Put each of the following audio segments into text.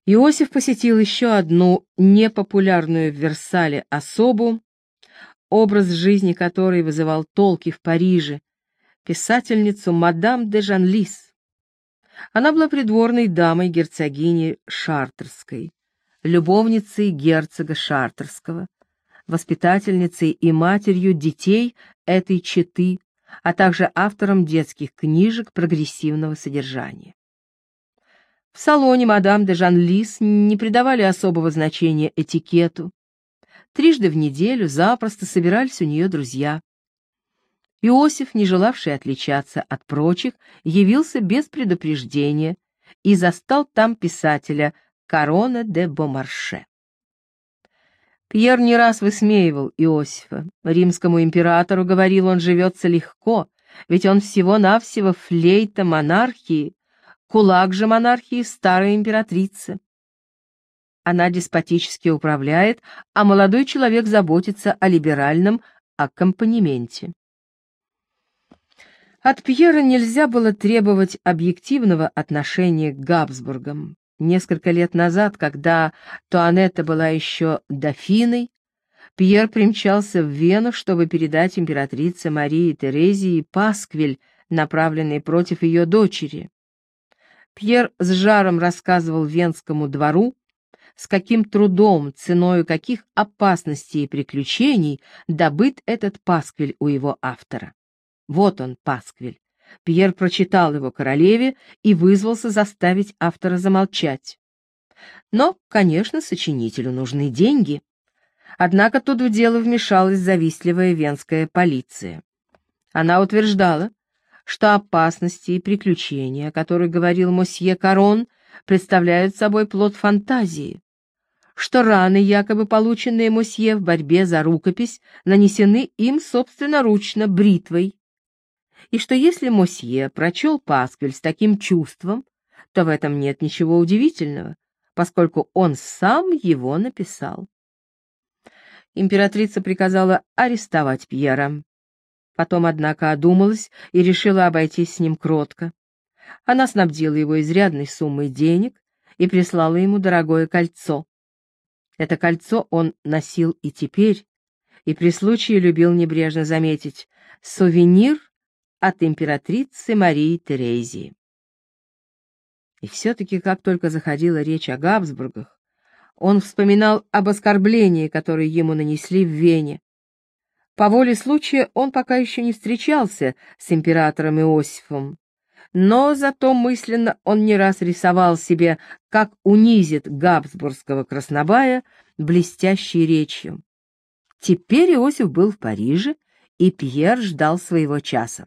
Иосиф посетил еще одну непопулярную в Версале особу, образ жизни которой вызывал толки в Париже, писательницу мадам де Жанлис. Она была придворной дамой герцогини Шартерской, любовницей герцога Шартерского, воспитательницей и матерью детей этой четы, а также автором детских книжек прогрессивного содержания. В салоне мадам де Жанлис не придавали особого значения этикету. Трижды в неделю запросто собирались у нее друзья. Иосиф, не желавший отличаться от прочих, явился без предупреждения и застал там писателя Карона де Бомарше. Пьер не раз высмеивал Иосифа. Римскому императору, говорил он, живется легко, ведь он всего-навсего флейта монархии, кулак же монархии старая императрица. Она деспотически управляет, а молодой человек заботится о либеральном аккомпанементе. От Пьера нельзя было требовать объективного отношения к Габсбургам. Несколько лет назад, когда Туанетта была еще дофиной, Пьер примчался в Вену, чтобы передать императрице Марии Терезии пасквиль, направленный против ее дочери. Пьер с жаром рассказывал Венскому двору, с каким трудом, ценою каких опасностей и приключений добыт этот пасквиль у его автора. Вот он, пасквиль. Пьер прочитал его королеве и вызвался заставить автора замолчать. Но, конечно, сочинителю нужны деньги. Однако тут в дело вмешалась завистливая венская полиция. Она утверждала, что опасности и приключения, о которых говорил мосье Карон, представляют собой плод фантазии, что раны, якобы полученные мосье в борьбе за рукопись, нанесены им собственноручно бритвой, и что если мосье прочел пасквиль с таким чувством, то в этом нет ничего удивительного, поскольку он сам его написал. Императрица приказала арестовать Пьера. Потом, однако, одумалась и решила обойтись с ним кротко. Она снабдила его изрядной суммой денег и прислала ему дорогое кольцо. Это кольцо он носил и теперь, и при случае любил небрежно заметить: «Сувенир от императрицы Марии Терезии». И все-таки, как только заходила речь о Габсбургах, он вспоминал об оскорблении, которое ему нанесли в Вене. По воле случая он пока еще не встречался с императором Иосифом, но зато мысленно он не раз рисовал себе, как унизит габсбургского краснобая блестящей речью. Теперь Иосиф был в Париже, и Пьер ждал своего часа.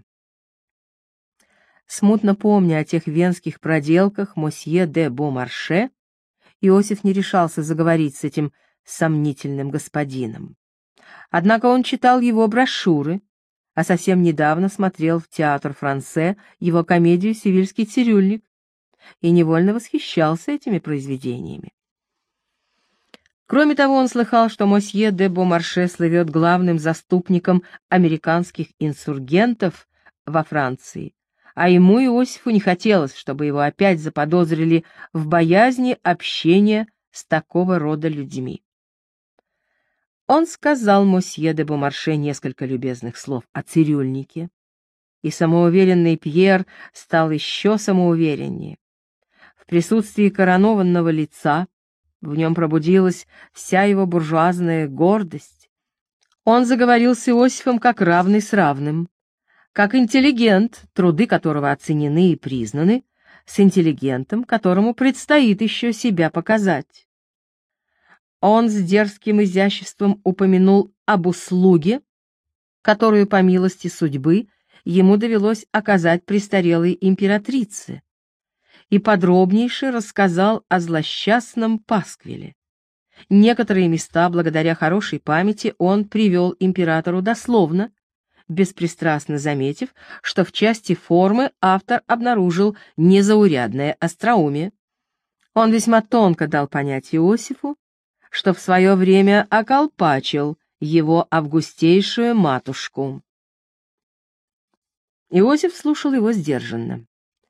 Смутно помня о тех венских проделках мосье де Бомарше, Иосиф не решался заговорить с этим сомнительным господином. Однако он читал его брошюры, а совсем недавно смотрел в Театр Франсе его комедию «Севильский цирюльник» и невольно восхищался этими произведениями. Кроме того, он слыхал, что мосье де Бомарше слывет главным заступником американских инсургентов во Франции, а ему, Иосифу, не хотелось, чтобы его опять заподозрили в боязни общения с такого рода людьми. Он сказал мосье де Бомарше несколько любезных слов о цирюльнике, и самоуверенный Пьер стал еще самоувереннее. В присутствии коронованного лица в нем пробудилась вся его буржуазная гордость. Он заговорил с Иосифом как равный с равным, как интеллигент, труды которого оценены и признаны, с интеллигентом, которому предстоит еще себя показать. Он с дерзким изяществом упомянул об услуге, которую, по милости судьбы, ему довелось оказать престарелой императрице, и подробнейше рассказал о злосчастном пасквиле. Некоторые места, благодаря хорошей памяти, он привел императору дословно, беспристрастно заметив, что в части формы автор обнаружил незаурядное остроумие. Он весьма тонко дал понять Иосифу, что в свое время околпачил его августейшую матушку. Иосиф слушал его сдержанно.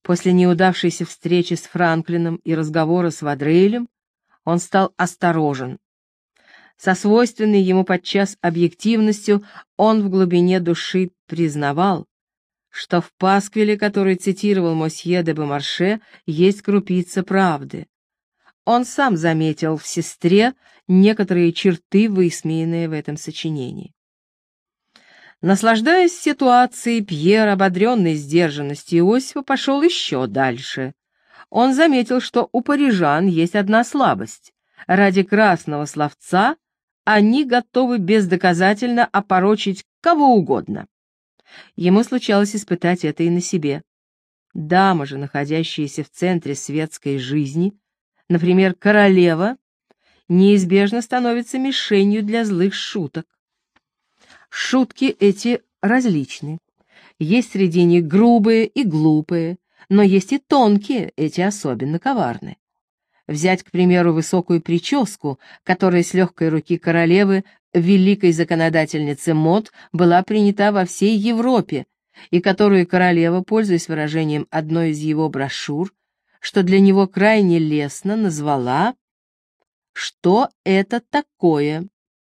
После неудавшейся встречи с Франклином и разговора с Вадрейлем он стал осторожен. Со свойственной ему подчас объективностью он в глубине души признавал, что в пасквиле, который цитировал мосье де Бомарше, есть крупица правды. Он сам заметил в сестре некоторые черты, высмеянные в этом сочинении. Наслаждаясь ситуацией, Пьер, ободренный сдержанностью Иосифа, пошел еще дальше. Он заметил, что у парижан есть одна слабость. Ради красного словца они готовы бездоказательно опорочить кого угодно. Ему случалось испытать это и на себе. Дама же, находящаяся в центре светской жизни, например, королева, неизбежно становится мишенью для злых шуток. Шутки эти различны. Есть среди них грубые и глупые, но есть и тонкие, эти особенно коварны. Взять, к примеру, высокую прическу, которая с легкой руки королевы, великой законодательницы мод, была принята во всей Европе, и которую королева, пользуясь выражением одной из его брошюр, что для него крайне лестно, назвала «Что это такое?».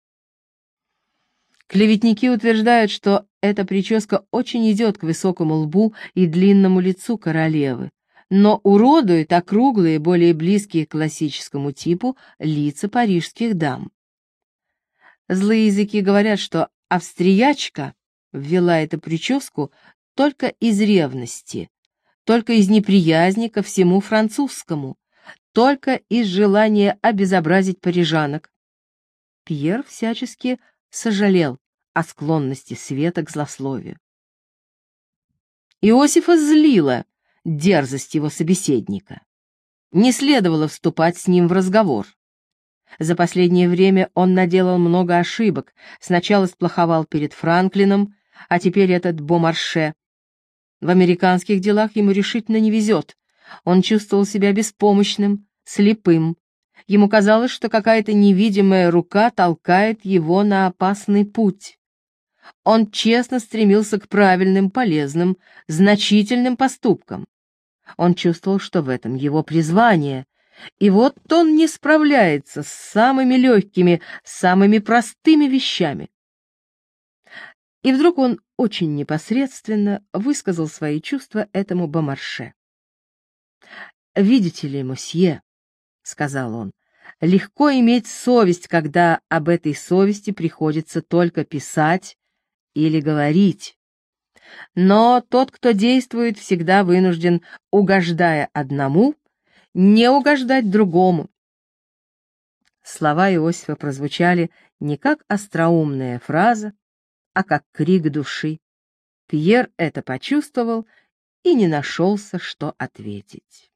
Клеветники утверждают, что эта прическа очень идет к высокому лбу и длинному лицу королевы, но уродует округлые, более близкие к классическому типу, лица парижских дам. Злые языки говорят, что австриячка ввела эту прическу только из ревности, только из неприязни ко всему французскому, только из желания обезобразить парижанок. Пьер всячески сожалел о склонности света к злословию. Иосифа злила дерзость его собеседника. Не следовало вступать с ним в разговор. За последнее время он наделал много ошибок, сначала сплоховал перед Франклином, а теперь этот Бомарше. В американских делах ему решительно не везет. Он чувствовал себя беспомощным, слепым. Ему казалось, что какая-то невидимая рука толкает его на опасный путь. Он честно стремился к правильным, полезным, значительным поступкам. Он чувствовал, что в этом его призвание. И вот он не справляется с самыми легкими, самыми простыми вещами. И вдруг он очень непосредственно высказал свои чувства этому Бомарше. «Видите ли, мосье, — сказал он, — легко иметь совесть, когда об этой совести приходится только писать или говорить. Но тот, кто действует, всегда вынужден, угождая одному, не угождать другому». Слова Иосифа прозвучали не как остроумная фраза, а как крик души. Пьер это почувствовал и не нашелся, что ответить.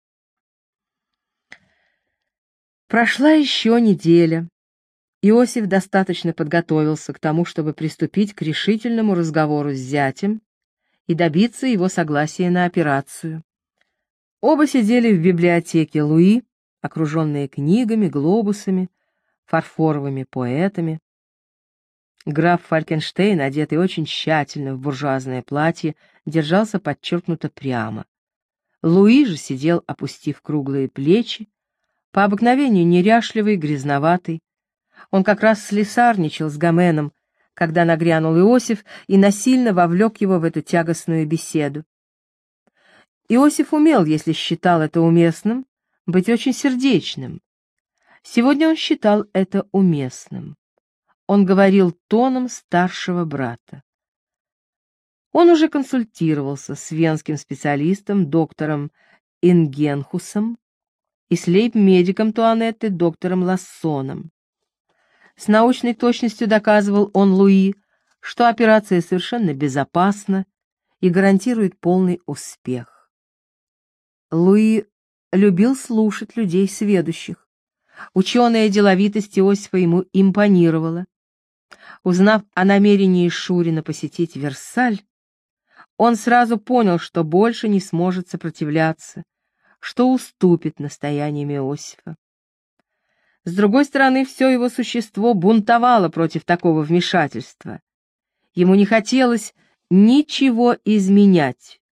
Прошла еще неделя. Иосиф достаточно подготовился к тому, чтобы приступить к решительному разговору с зятем и добиться его согласия на операцию. Оба сидели в библиотеке Луи, окруженные книгами, глобусами, фарфоровыми поэтами. Граф Фалькенштейн, одетый очень тщательно в буржуазное платье, держался подчеркнуто прямо. Луи же сидел, опустив круглые плечи, по обыкновению неряшливый, грязноватый. Он как раз слесарничал с Гоменом, когда нагрянул Иосиф и насильно вовлек его в эту тягостную беседу. Иосиф умел, если считал это уместным, быть очень сердечным. Сегодня он считал это уместным. Он говорил тоном старшего брата. Он уже консультировался с венским специалистом, доктором Ингенхусом, и с лейб-медиком Туанетты, доктором Лассоном. С научной точностью доказывал он Луи, что операция совершенно безопасна и гарантирует полный успех. Луи любил слушать людей сведущих. Ученая деловитость Иосифа ему импонировала. Узнав о намерении Шурина посетить Версаль, он сразу понял, что больше не сможет сопротивляться, что уступит настояниям Иосифа. С другой стороны, все его существо бунтовало против такого вмешательства. Ему не хотелось ничего изменять,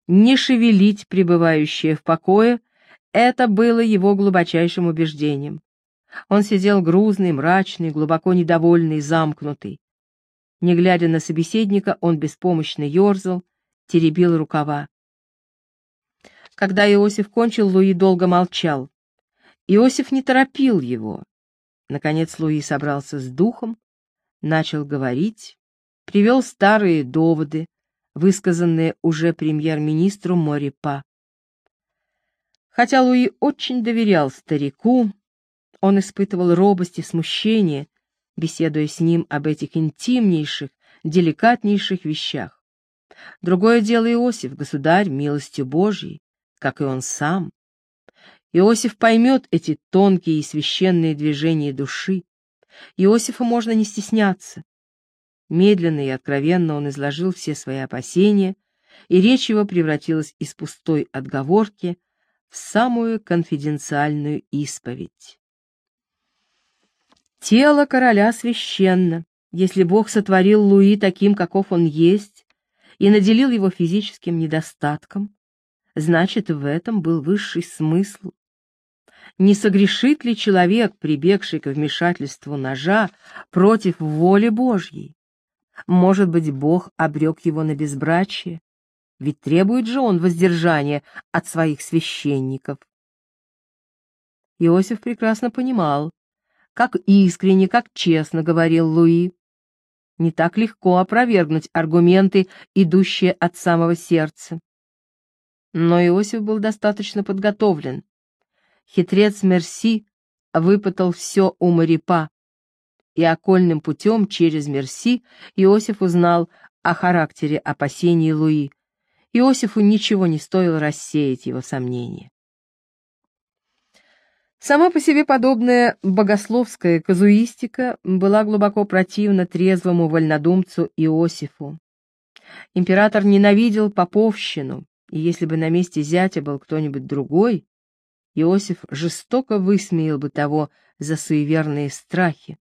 не шевелить пребывающее в покое, это было его глубочайшим убеждением. Он сидел грузный, мрачный, глубоко недовольный, замкнутый. Не глядя на собеседника, он беспомощно ерзал, теребил рукава. Когда Иосиф кончил, Луи долго молчал. Иосиф не торопил его. Наконец Луи собрался с духом, начал говорить, привел старые доводы, высказанные уже премьер-министру Морипа. Хотя Луи очень доверял старику, он испытывал робость и смущение, беседуя с ним об этих интимнейших, деликатнейших вещах. Другое дело Иосиф, государь, милостью Божьей, как и он сам. Иосиф поймет эти тонкие и священные движения души. Иосифа можно не стесняться. Медленно и откровенно он изложил все свои опасения, и речь его превратилась из пустой отговорки в самую конфиденциальную исповедь. Тело короля священно. Если Бог сотворил Луи таким, каков он есть, и наделил его физическим недостатком, значит, в этом был высший смысл. Не согрешит ли человек, прибегший к вмешательству ножа, против воли Божьей? Может быть, Бог обрек его на безбрачие, ведь требует же он воздержания от своих священников. Иосиф прекрасно понимал, как искренне, как честно говорил Луи. Не так легко опровергнуть аргументы, идущие от самого сердца. Но Иосиф был достаточно подготовлен. Хитрец Мерси выпытал все у Морипа, и окольным путем через Мерси Иосиф узнал о характере опасений Луи. Иосифу ничего не стоило рассеять его сомнения. Сама по себе подобная богословская казуистика была глубоко противна трезвому вольнодумцу Иосифу. Император ненавидел поповщину, и если бы на месте зятя был кто-нибудь другой, Иосиф жестоко высмеял бы того за суеверные страхи.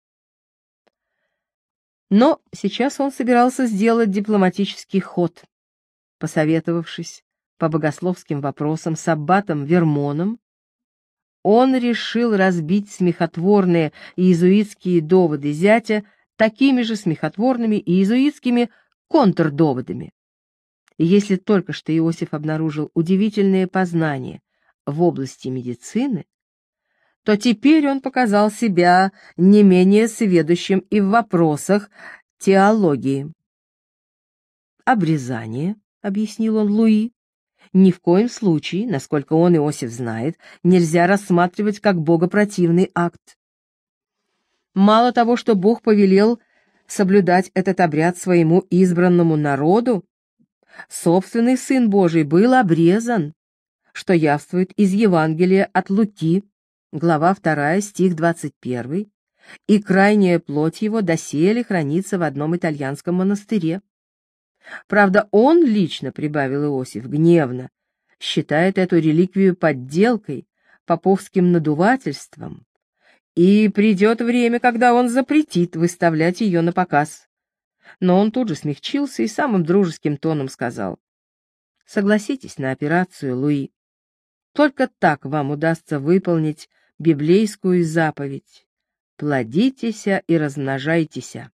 Но сейчас он собирался сделать дипломатический ход. Посоветовавшись по богословским вопросам с аббатом Вермоном, он решил разбить смехотворные иезуитские доводы зятя такими же смехотворными иезуитскими контрдоводами. И если только что Иосиф обнаружил удивительные познания в области медицины, то теперь он показал себя не менее сведущим и в вопросах теологии. «Обрезание», — объяснил он Луи, — «ни в коем случае, насколько он, Иосиф, знает, нельзя рассматривать как богопротивный акт. Мало того, что Бог повелел соблюдать этот обряд своему избранному народу, собственный Сын Божий был обрезан, что явствует из Евангелия от Луки, глава 2, стих 21, и крайняя плоть его доселе хранится в одном итальянском монастыре. Правда, он лично, прибавил Иосиф гневно, считает эту реликвию подделкой, поповским надувательством, и придет время, когда он запретит выставлять ее на показ. Но он тут же смягчился и самым дружеским тоном сказал: «Согласитесь на операцию, Луи. Только так вам удастся выполнить библейскую заповедь: плодитеся и размножайтеся».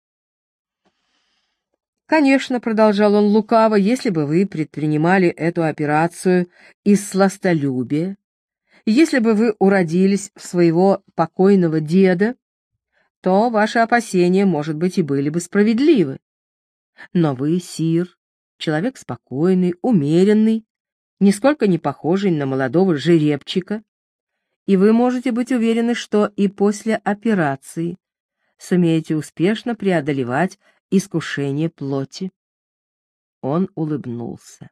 «Конечно, — продолжал он лукаво, — если бы вы предпринимали эту операцию из сластолюбия, если бы вы уродились в своего покойного деда, то ваши опасения, может быть, и были бы справедливы. Но вы, сир, человек спокойный, умеренный, нисколько не похожий на молодого жеребчика, и вы можете быть уверены, что и после операции сумеете успешно преодолевать искушение плоти». Он улыбнулся.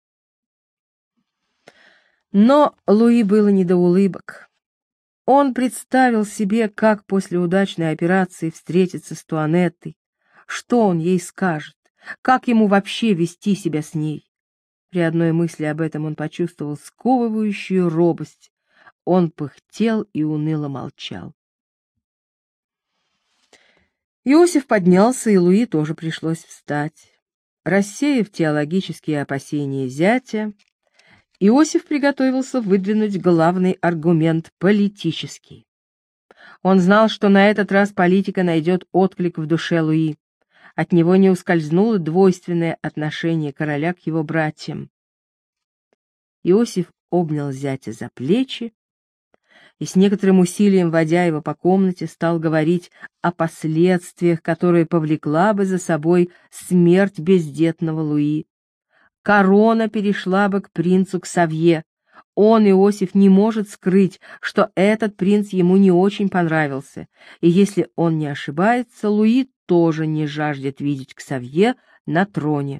Но Луи было не до улыбок. Он представил себе, как после удачной операции встретится с Туанеттой, что он ей скажет, как ему вообще вести себя с ней. При одной мысли об этом он почувствовал сковывающую робость. Он пыхтел и уныло молчал. Иосиф поднялся, и Луи тоже пришлось встать. Рассеяв теологические опасения зятя, Иосиф приготовился выдвинуть главный аргумент — политический. Он знал, что на этот раз политика найдет отклик в душе Луи. От него не ускользнуло двойственное отношение короля к его братьям. Иосиф обнял зятя за плечи и с некоторым усилием, водя его по комнате, стал говорить о последствиях, которые повлекла бы за собой смерть бездетного Луи. Корона перешла бы к принцу Ксавье. Он, Иосиф, не может скрыть, что этот принц ему не очень понравился, и если он не ошибается, Луи тоже не жаждет видеть Ксавье на троне.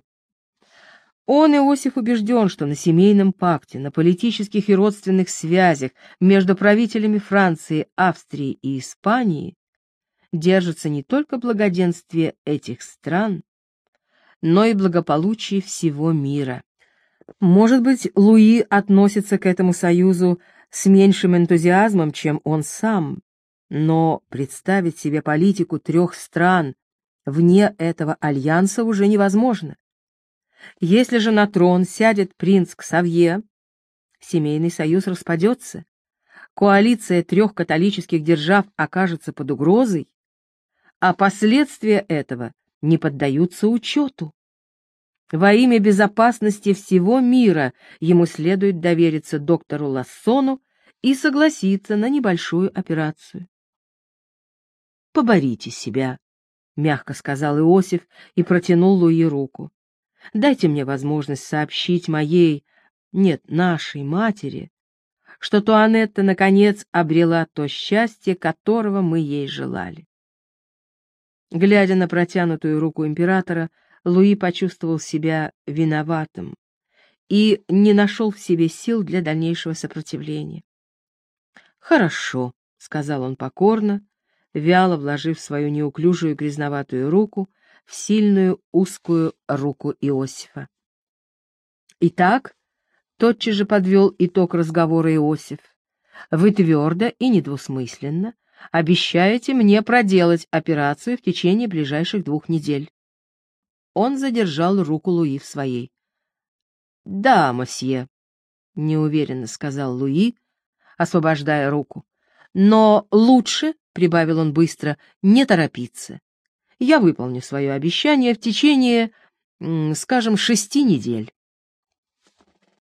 Он, Иосиф, убежден, что на семейном пакте, на политических и родственных связях между правителями Франции, Австрии и Испании держится не только благоденствие этих стран, но и благополучие всего мира. Может быть, Луи относится к этому союзу с меньшим энтузиазмом, чем он сам, но представить себе политику 3 стран вне этого альянса уже невозможно. Если же на трон сядет принц Ксавье, семейный союз распадется, коалиция 3 католических держав окажется под угрозой, а последствия этого не поддаются учету. Во имя безопасности всего мира ему следует довериться доктору Лассону и согласиться на небольшую операцию. «Поборите себя», — мягко сказал Иосиф и протянул Луи руку. «Дайте мне возможность сообщить нашей матери, что Туанетта, наконец, обрела то счастье, которого мы ей желали». Глядя на протянутую руку императора, Луи почувствовал себя виноватым и не нашел в себе сил для дальнейшего сопротивления. «Хорошо», — сказал он покорно, вяло вложив свою неуклюжую грязноватую руку в сильную узкую руку Иосифа. «Итак», — тотчас же подвел итог разговора Иосиф, — «вы твердо и недвусмысленно обещаете мне проделать операцию в течение ближайших 2 недель». Он задержал руку Луи в своей. «Да, мосье», — неуверенно сказал Луи, освобождая руку. «Но лучше, — прибавил он быстро, — не торопиться. Я выполню свое обещание в течение, скажем, 6 недель».